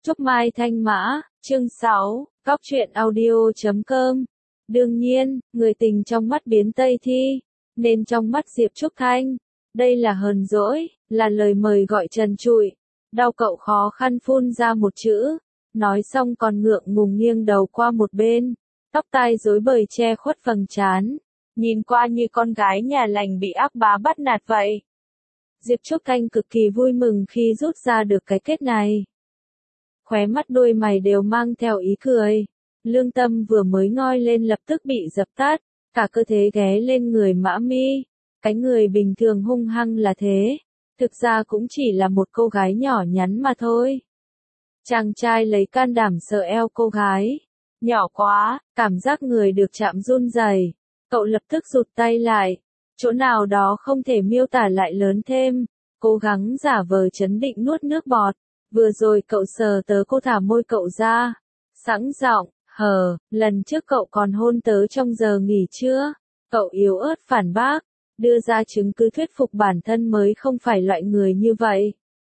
Trúc Mai Thanh Mã, chương 6, Cóc truyện audio.com. Đương nhiên, người tình trong mắt biến Tây Thi, nên trong mắt Diệp Trúc Thanh, đây là hờn dỗi, là lời mời gọi trần trụi. Đau cậu khó khăn phun ra một chữ, nói xong còn ngượng ngùng nghiêng đầu qua một bên, tóc tai rối bời che khuất vầng trán, nhìn qua như con gái nhà lành bị ác bá bắt nạt vậy. Diệp Trúc Thanh cực kỳ vui mừng khi rút ra được cái kết này. Khóe mắt đôi mày đều mang theo ý cười. Lương tâm vừa mới ngoi lên lập tức bị dập tắt, cả cơ thể ghé lên người Mã Mi. Cái người bình thường hung hăng là thế, thực ra cũng chỉ là một cô gái nhỏ nhắn mà thôi. Chàng trai lấy can đảm sờ eo cô gái. Nhỏ quá, cảm giác người được chạm run rẩy. Cậu lập tức rụt tay lại. Chỗ nào đó không thể miêu tả lại lớn thêm. Cố gắng giả vờ trấn định nuốt nước bọt. Vừa rồi cậu sờ tớ cô thả môi cậu ra. Sẵn giọng, lần trước cậu còn hôn tớ trong giờ nghỉ trưa. Cậu yếu ớt phản bác, đưa ra chứng cứ thuyết phục bản thân mới không phải loại người như vậy.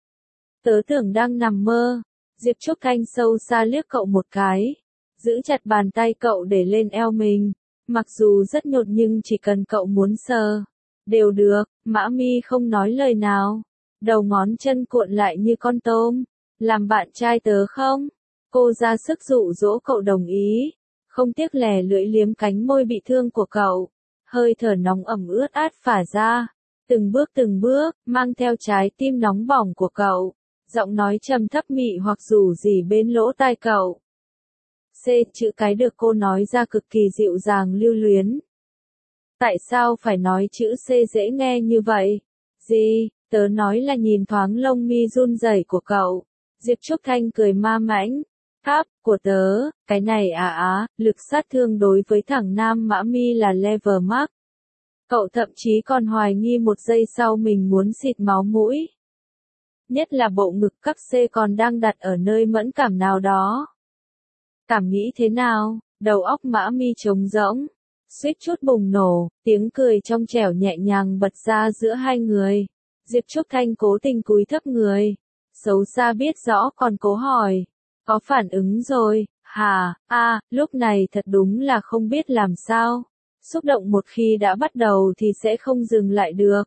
Tớ tưởng đang nằm mơ. Diệp Trúc Thanh sâu xa liếc cậu một cái. Giữ chặt bàn tay cậu để lên eo mình. Mặc dù rất nhột nhưng chỉ cần cậu muốn sờ, đều được. Mã Mi không nói lời nào. Đầu ngón chân cuộn lại như con tôm. Làm bạn trai tớ không? Cô ra sức dụ dỗ cậu đồng ý. Không tiếc lè lưỡi liếm cánh môi bị thương của cậu. Hơi thở nóng ẩm ướt át phả ra. Từng bước, mang theo trái tim nóng bỏng của cậu. Giọng nói trầm thấp mị hoặc rủ rỉ bên lỗ tai cậu. C chữ cái được cô nói ra cực kỳ dịu dàng lưu luyến. Tại sao phải nói chữ C dễ nghe như vậy? Gì? Tớ nói là nhìn thoáng lông mi run rẩy của cậu. Diệp Trúc Thanh cười ma mãnh. Pháp của tớ, cái này lực sát thương đối với thằng nam Mã Mi là level max. Cậu thậm chí còn hoài nghi một giây sau mình muốn xịt máu mũi. Nhất là bộ ngực cấp C còn đang đặt ở nơi mẫn cảm nào đó. Cảm nghĩ thế nào? Đầu óc Mã Mi trống rỗng. Suýt chút bùng nổ, tiếng cười trong trẻo nhẹ nhàng bật ra giữa hai người. Diệp Trúc Thanh cố tình cúi thấp người. Xấu xa biết rõ còn cố hỏi. Có phản ứng rồi, hả? Lúc này thật đúng là không biết làm sao. Xúc động một khi đã bắt đầu thì sẽ không dừng lại được.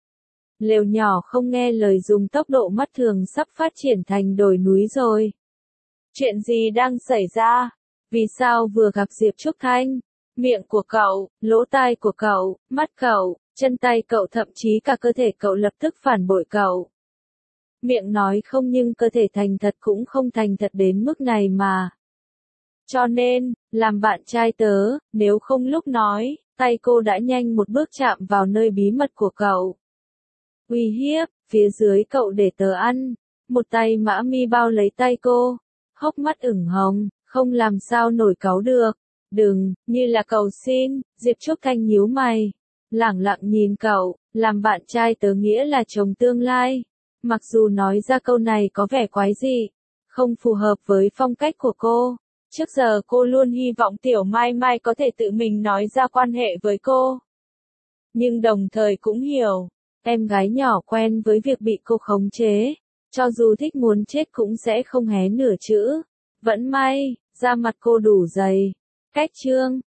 Lều nhỏ không nghe lời dùng tốc độ mắt thường sắp phát triển thành đồi núi rồi. Chuyện gì đang xảy ra? Vì sao vừa gặp Diệp Trúc Thanh? Miệng của cậu, lỗ tai của cậu, mắt cậu, chân tay cậu thậm chí cả cơ thể cậu lập tức phản bội cậu. Miệng nói không nhưng cơ thể thành thật cũng không thành thật đến mức này mà. Cho nên, làm bạn trai tớ, nếu không lúc nói, tay cô đã nhanh một bước chạm vào nơi bí mật của cậu. Uy hiếp, phía dưới cậu để tớ ăn. Một tay Mã Mi bao lấy tay cô. Hốc mắt ửng hồng, không làm sao nổi cáu được. Đừng, như là cầu xin. Diệp Trúc Thanh nhíu mày. Lẳng lặng nhìn cậu, làm bạn trai tớ nghĩa là chồng tương lai. Mặc dù nói ra câu này có vẻ quái dị, không phù hợp với phong cách của cô. Trước giờ cô luôn hy vọng Tiểu Mai Mai có thể tự mình nói ra quan hệ với cô. Nhưng đồng thời cũng hiểu, em gái nhỏ quen với việc bị cô khống chế. Cho dù thích muốn chết cũng sẽ không hé nửa chữ. Vẫn may, da mặt cô đủ dày. Cách chương,